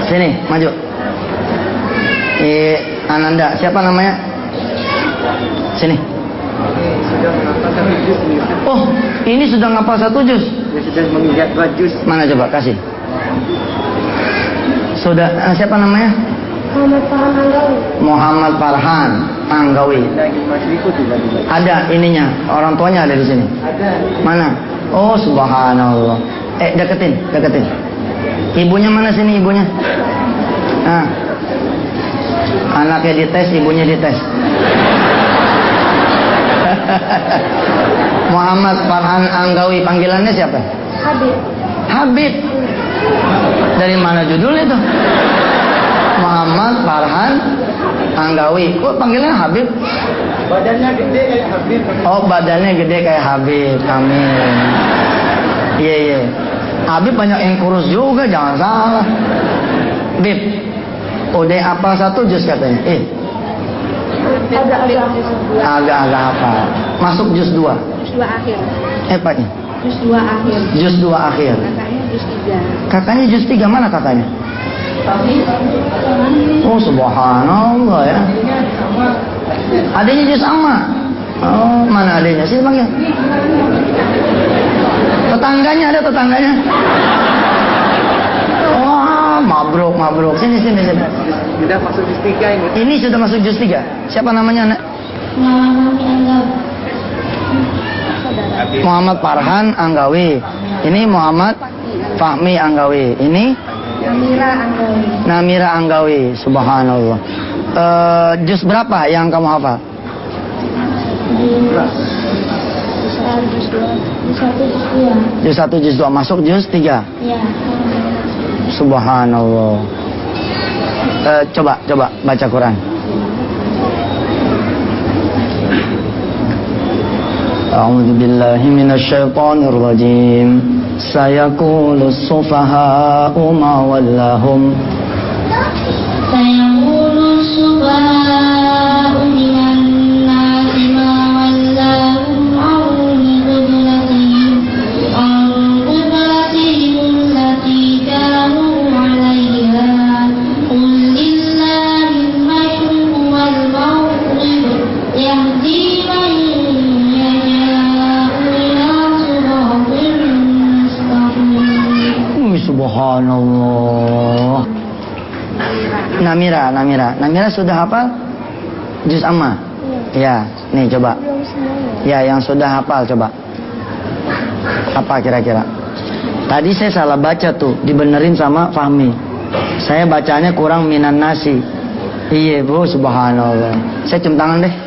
Sini, maju. Ananda, siapa namanya? Sini. Sudah menghafal 1 juz nih. Oh, ini sudah ngapal 1 juz. Ya, sudah menginjak 2 juz. Mana coba kasih. Sudah, siapa namanya? Muhammad Farhan Anggawi. Ada ininya, orang tuanya ada di sini. Ada. Mana? Oh, subhanallah. Deketin. Ibunya mana sini ibunya? Nah. Anaknya dites, ibunya dites. Muhammad Farhan Anggawi, panggilannya siapa? Habib. Dari mana judulnya tuh? Muhammad Farhan Anggawi. Kok panggilannya Habib? Badannya gede kayak Habib. Oh, badannya gede kayak Habib. Amin. Iya. Habib banyak yang kurus juga, jangan salah. Bib, udah apa 1 juz katanya? Agak-agak apa? Masuk juz 2. Juz 2 akhir. Paknya? Juz 2 akhir. Juz 2 akhir. Kakaknya juz 3. Kakaknya juz 3, mana kakaknya? Oh, subhanallah ya. Adanya juz sama. Oh, mana adanya? Sini panggil. Tetangganya. Wah, mabruk. Sini. Sudah masuk juz 3 ini. Ini sudah masuk juz 3. Siapa namanya, Nak? Muhammad Farhan Anggawi. Ini Muhammad Fahmi Anggawi. Ini Namira Anggawi. Subhanallah. Juz berapa yang kamu hafal? Juz 1, juz 2. Masuk juz 3. Iya. Subhanallah. Coba baca Quran. A'udzu billahi minasy syaithanir rajim. Sayaqulus sufaha'u ma wallahum. Sayaqulus sufaha'u minan nasi ma wallahum an qiblatihim allati kanu 'alaiha. Qul lillahi al-mashriq wal maghrib yahdi man Subhanallah. Namira sudah hafal juz amma? Ya, nih coba. Ya, yang sudah hafal coba. Apa kira-kira? Tadi saya salah baca tuh, dibenerin sama Fahmi. Saya bacanya kurang minan nasi. Iya, Bu, subhanallah. Saya cium tangan deh.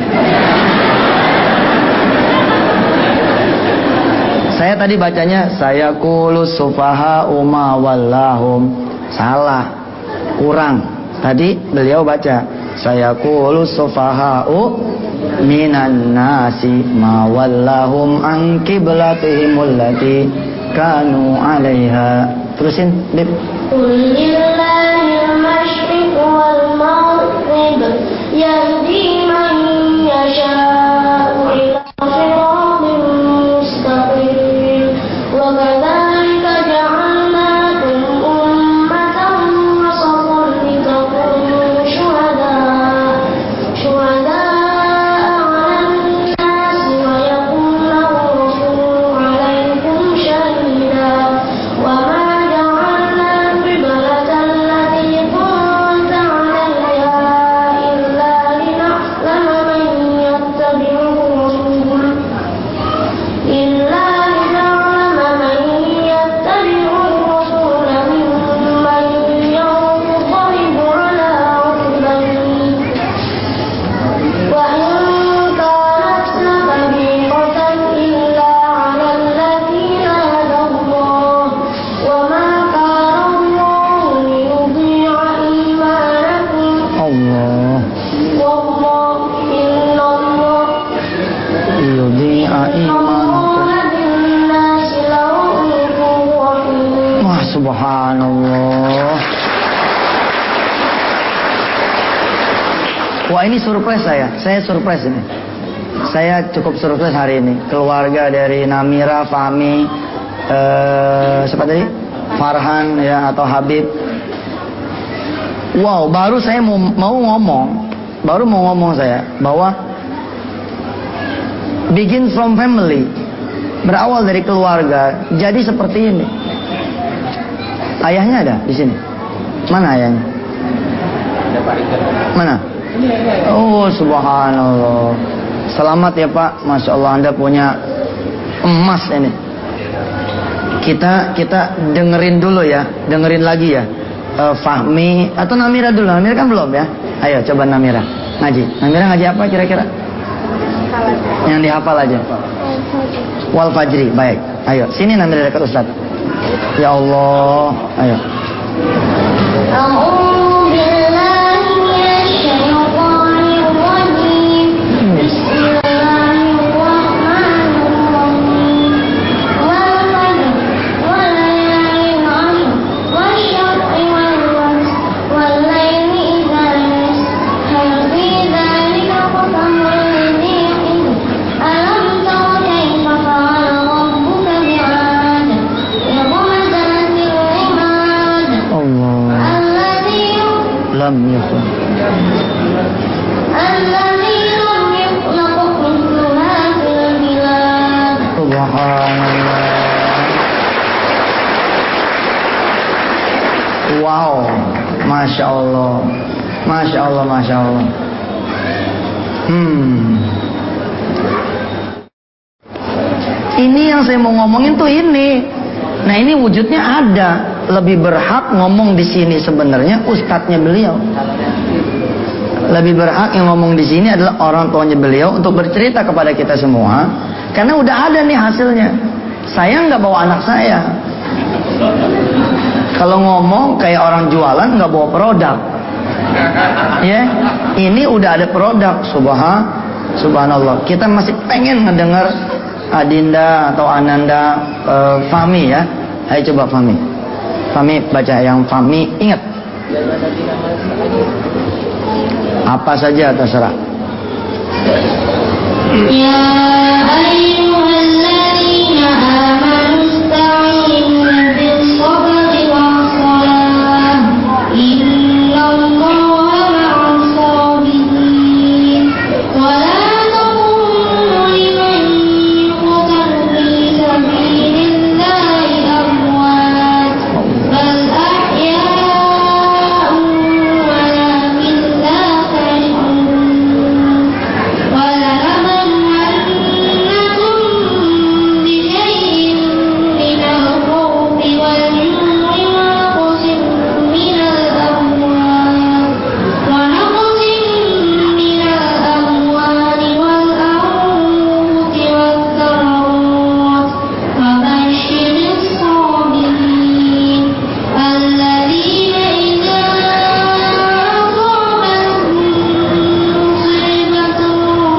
Saya tadi bacanya saya kulus sufaha umma wallahum. Salah, kurang. Tadi beliau baca saya kulus sufaha minan nasi ma wallahum an qiblatihim allati kanu 'alaiha. Terusin, Bib. Qul lillahil masyriq wal maghrib yahdi man yasha'u ila siratin mustaqim. وكذلك جعلناكم أمة وسطا لتكونوا شهداء على الناس ويكون الرسول عليكم شهيدا وما جعلنا القبلة التي كنت عليها إلا لنعلم من يتبع الرسول Subhanallah. Wah, ini surprise saya surprise ini. Saya cukup surprise hari ini. Keluarga dari Namira, Fahmi, siapa tadi? Farhan ya atau Habib. Wow, baru saya mau ngomong saya bahwa begin from family, berawal dari keluarga, jadi seperti ini. Ayahnya ada di sini. Mana ayahnya? Mana? Oh, subhanallah. Selamat ya Pak, masya Allah, Anda punya emas ini. Kita dengerin dulu ya, dengerin lagi ya. Fahmi atau Namira dulu. Namira kan belum ya. Ayo coba Namira ngaji. Namira ngaji apa kira-kira? Yang dihafal aja. Wal Fajri. Baik. Ayo sini Namira dekat Ustaz. Ya Allah. Ayo. lam yakun Subhanallah. Wow, masya Allah, masya Allah, masya Allah. Ini yang saya mau ngomongin tuh ini. Nah ini wujudnya ada. Lebih berhak ngomong di sini sebenarnya ustadznya beliau. Lebih berhak yang ngomong di sini adalah orang tuanya beliau untuk bercerita kepada kita semua. Karena udah ada nih hasilnya. Saya nggak bawa anak saya. Kalau ngomong kayak orang jualan nggak bawa produk. Ya, ini udah ada produk. Subhanallah. Kita masih pengen ngedengar Adinda atau Ananda Fahmi ya. Ayo coba Fahmi. Fahmi baca yang Fahmi ingat. Apa saja terserah. Ya ayyuhalladzina amanu ista'inu bis-sabri was-salah. Innallaha ma'as-sabirin. Wa la taqulu liman yuqtalu fi sabilillahi amwat bal ahya'un walakin la tash'urun. Wa lanabluwannakum bishay'in minal khawfi wal-ju'i wa naqsin minal amwali wal-anfusi wath-thamarati wa bashshiris sabirin alladhina idza asabatuhum musibatun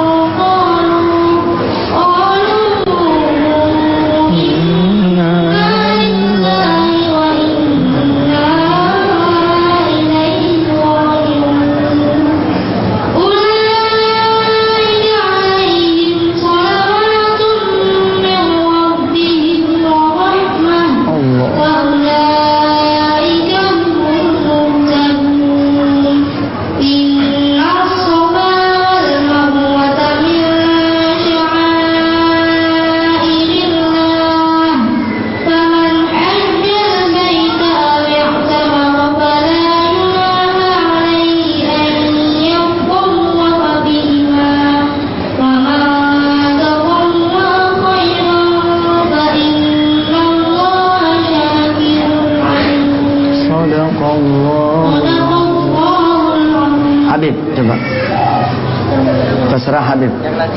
qalu inna lillahi wa inna ilaihi raji'un. Ulaika 'alaihim shalawatun min rabbihim wa rahmah Allah. wa ulaika humul muhtadun. Inna as-safa wal marwata min sya'airillah faman hajja al-baita aw i'tamara fala junaha 'alaihi an yatawwafa bihima wa man tatawwa khairan fa innallaha syakirun 'alim. Sadaqallah. Sadaqallahul 'azim. Habib coba. Terserah Habib.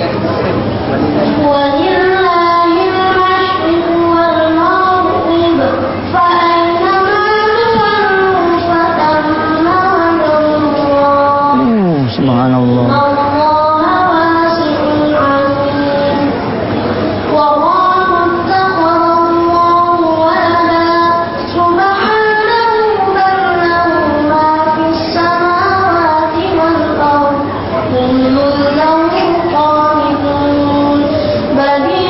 Walillahil mashriq wal maghrib fa aynama tuwallu fatamma wajhullah. Subhanallah. Allaha wasi'un 'alim. Wallahu ittakhadallahu walada subhanahu bal lahu ma fis samawati wal ardh kullun lahu qanitun. Badi'ul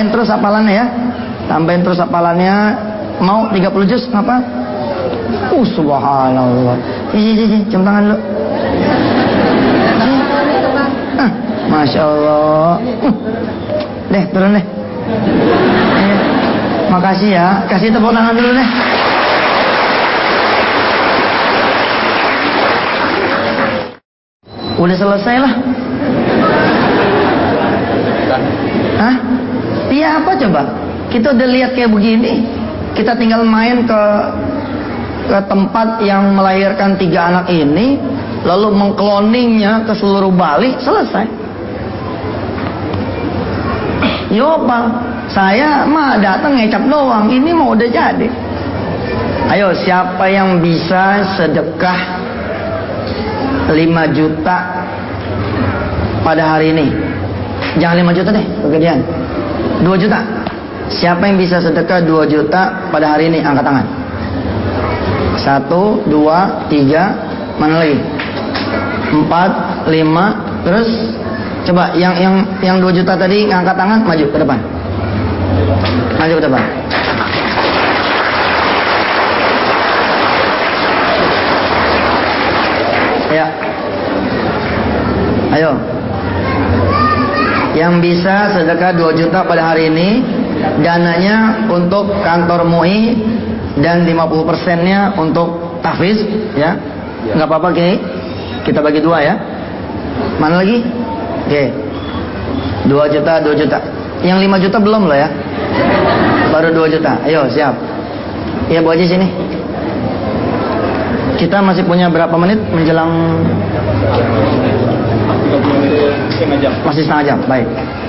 tambahin terus hafalannya ya. Tambahin terus hafalannya. Mau 30 juz ngapa? Subhanallah. Sini, cium tangan dulu. Masya Allah. Deh, turun deh. Makasih ya. Kasih tepuk tangan dulu deh. Udah selesai lah. Hah? Iya apa coba? Kita udah lihat kayak begini. Kita tinggal main ke tempat yang melahirkan 3 anak ini, lalu mengkloningnya ke seluruh Bali, selesai. Yo Pak, saya mah datang ngecap doang, ini mau udah jadi. Ayo, siapa yang bisa sedekah 5 juta pada hari ini? Jangan 5 juta deh, kegedean. 2 juta. Siapa yang bisa sedekah 2 juta pada hari ini? Angkat tangan. 1, 2, 3, mana lagi? 4, 5, terus coba yang 2 juta tadi ngangkat tangan, maju ke depan. Maju ke depan. Ya. Ayo. Yang bisa sedekah 2 juta pada hari ini, dananya untuk kantor MUI dan 50%-nya untuk tahfiz, ya. Enggak apa-apa, Kiai. Kita bagi 2 ya. Mana lagi? Oke. 2 juta, 2 juta. Yang 5 juta belum loh ya. Baru 2 juta. Ayo, siap. Ya, Bu Haji sini. Kita masih punya berapa menit menjelang? Masih setengah jam. Baik.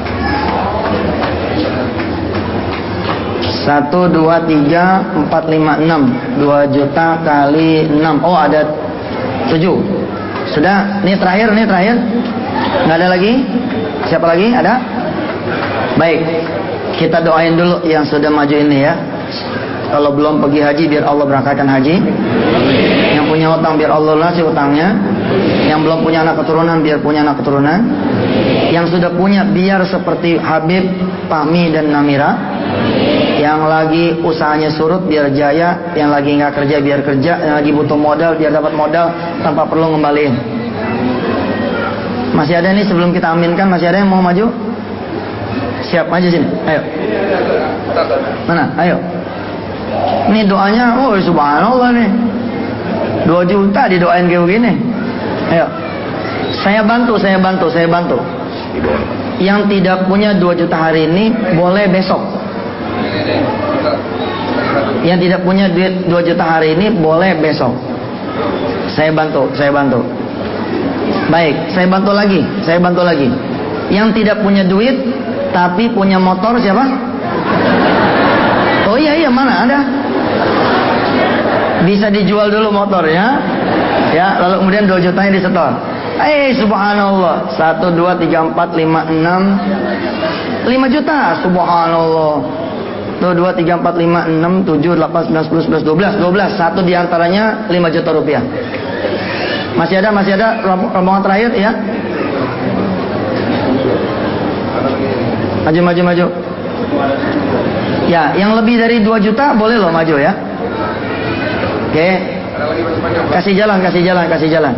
1, 2, 3, 4, 5, 6. 2 juta kali 6. Oh, ada 7. Sudah. Ini terakhir. Nggak ada lagi? Siapa lagi? Ada? Baik. Kita doain dulu yang sudah maju ini ya. Kalau belum pergi haji, biar Allah berangkatkan haji. Yang punya hutang, biar Allah lunasi hutangnya. Yang belum punya anak keturunan, biar punya anak keturunan. Yang sudah punya, biar seperti Habib, Fahmi, dan Namira. Yang lagi usahanya surut, biar jaya. Yang lagi nggak kerja, biar kerja. Yang lagi butuh modal, biar dapat modal tanpa perlu ngembaliin. Masih ada nih sebelum kita aminkan, masih ada yang mau maju? Siap, maju sini. Ayo. Mana? Ayo. Ini doanya, oh subhanallah nih. 2 juta didoain kayak begini. Ayo. Saya bantu. Yang tidak punya 2 juta hari ini, boleh besok. Yang tidak punya duit 2 juta hari ini, boleh besok. Saya bantu. Baik, saya bantu lagi. Yang tidak punya duit, tapi punya motor siapa? Oh iya, mana ada? Bisa dijual dulu motornya, ya, lalu kemudian 2 jutanya disetor. Subhanallah. 1, 2, 3, 4, 5, 6. 5 juta, subhanallah. 1, 2, 3, 4, 5, 6, 7, 8, 9, 10, 11, 12. Satu diantaranya 5 juta rupiah. Masih ada rombongan terakhir ya. Maju. Ya, yang lebih dari 2 juta boleh loh maju ya. Oke. Kasih jalan.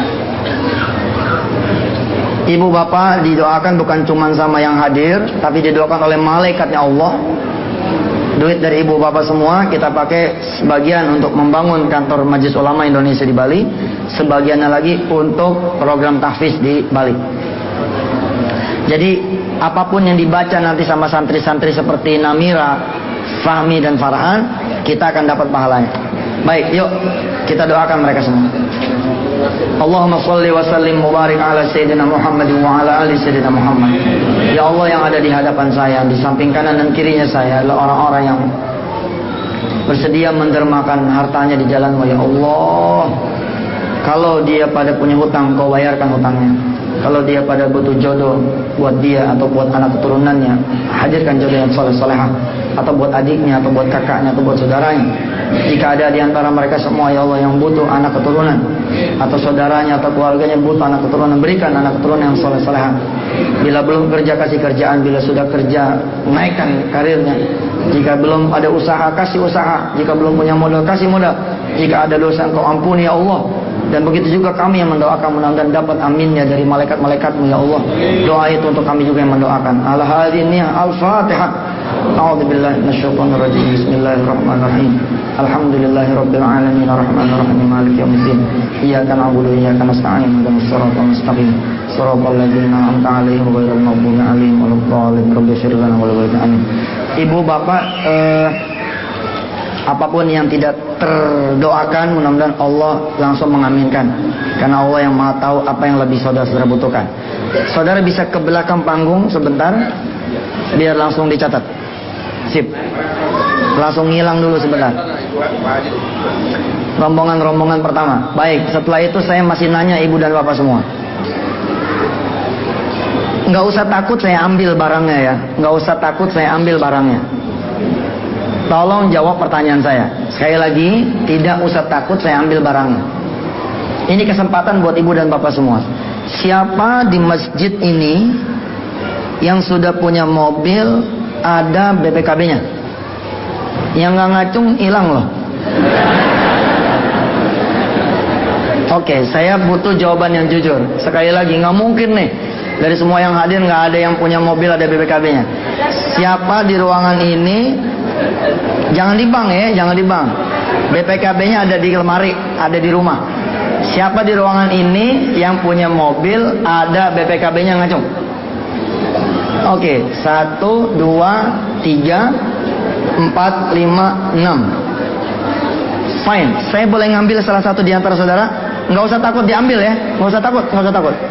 Ibu bapak didoakan bukan cuma sama yang hadir, tapi didoakan oleh malaikatnya Allah. Duit dari ibu bapak semua kita pakai sebagian untuk membangun kantor Majelis Ulama Indonesia di Bali, sebagiannya lagi untuk program tahfiz di Bali. Jadi apapun yang dibaca nanti sama santri-santri seperti Namira, Fahmi, dan Farhan, kita akan dapat pahalanya. Baik, yuk kita doakan mereka semua. Allahumma sholli wa sallim mubarik ala Sayyidina Muhammad wa ala ali Sayyidina Muhammad. Ya Allah, yang ada di hadapan saya, di samping kanan dan kirinya saya adalah orang-orang yang bersedia mendermakan hartanya di jalan-Mu ya Allah. Kalau dia pada punya hutang, Kau bayarkan hutangnya. Kalau dia pada butuh jodoh buat dia atau buat anak keturunannya, hadirkan jodoh yang soleh-solehah. Atau buat adiknya, atau buat kakaknya, atau buat saudaranya. Jika ada di antara mereka semua ya Allah yang butuh anak keturunan, atau saudaranya atau keluarganya butuh anak keturunan, berikan anak keturunan yang soleh-solehah. Bila belum kerja, kasih kerjaan. Bila sudah kerja, naikkan karirnya. Jika belum ada usaha, kasih usaha. Jika belum punya modal, kasih modal. Jika ada dosa, Engkau ampuni ya Allah. Dan begitu juga kami yang mendoakan, mudah-mudahan dapat aminnya dari malaikat-malaikatmu ya Allah. Doa itu untuk kami juga yang mendoakan. Al-Fatihah. A'udzubillahi minasyaitonir rajim. Bismillahirrahmanirrahim. Alhamdulillahirabbil alamin arrahmanirrahim maliki yaumiddin. Iyyaka na'budu wa iyyaka nasta'in ihdinas siratal mustaqim. Shiratal ladzina an'amta 'alaihim ghairil maghdubi 'alaihim waladdallin. Rabbi ighfir lana wa lahum amin. Ibu bapak, apapun yang tidak terdoakan, mudah-mudahan Allah langsung mengaminkan. Karena Allah yang Maha tahu apa yang lebih saudara-saudara butuhkan. Saudara bisa ke belakang panggung sebentar, biar langsung dicatat. Sip. Langsung ngilang dulu sebentar. Rombongan-rombongan pertama. Baik, setelah itu saya masih nanya ibu dan bapak semua. Nggak usah takut saya ambil barangnya ya. Nggak usah takut saya ambil barangnya. Tolong jawab pertanyaan saya. Sekali lagi, tidak usah takut saya ambil barangnya. Ini kesempatan buat ibu dan bapak semua. Siapa di masjid ini yang sudah punya mobil ada BPKB-nya? Yang nggak ngacung hilang loh. Oke, saya butuh jawaban yang jujur. Sekali lagi, nggak mungkin nih dari semua yang hadir nggak ada yang punya mobil ada BPKB-nya. Siapa di ruangan ini? Jangan di bank ya, jangan di bank. BPKB-nya ada di lemari, ada di rumah. Siapa di ruangan ini yang punya mobil ada BPKB-nya ngacung? Oke, 1, 2, 3, 4, 5, 6. Fine, saya boleh ngambil salah satu di antara saudara? Nggak usah takut diambil ya, nggak usah takut, nggak usah takut.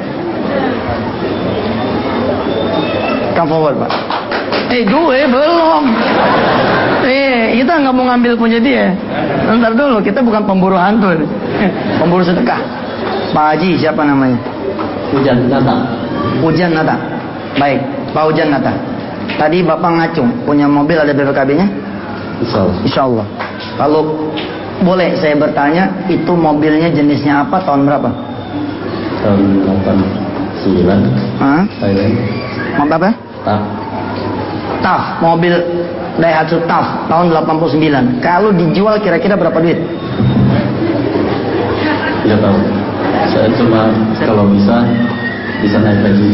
Come forward Pak. Gue belum. Kita nggak mau ngambil punya dia. Ntar dulu, kita bukan pemburu hantu, pemburu sedekah. Pak Haji siapa namanya? Hujan Nata. Hujan Nata. Baik, Pak Hujan Nata. Tadi Bapak ngacung, punya mobil ada BPKB-nya? Insya Allah. Kalau boleh saya bertanya, itu mobilnya jenisnya apa, tahun berapa? Tahun 89. Hah? Thailand. Mobil apa? TAF, mobil Daihatsu TAF tahun 89. Kalau dijual kira-kira berapa duit? Tidak tahu. Saya cuma kalau bisa naik haji.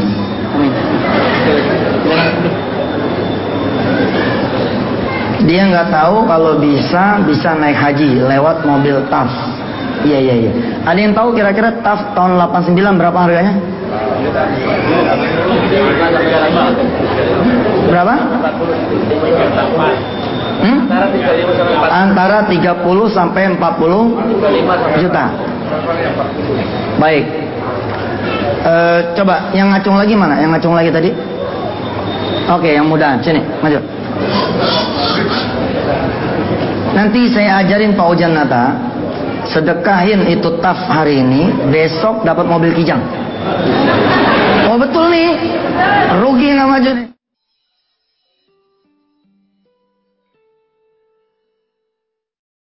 Dia nggak tahu kalau bisa naik haji lewat mobil TAF. Iya. Ada yang tahu kira-kira TAF tahun 89 berapa harganya? Berapa? Antara 30 sampai 40 juta. Baik. Coba yang ngacung lagi mana? Yang ngacung lagi tadi? Oke, yang muda. Sini, maju. Nanti saya ajarin Pak Hujan Nata, sedekahin itu TAF hari ini, besok dapat mobil Kijang. Oh betul nih, rugi nggak maju nih.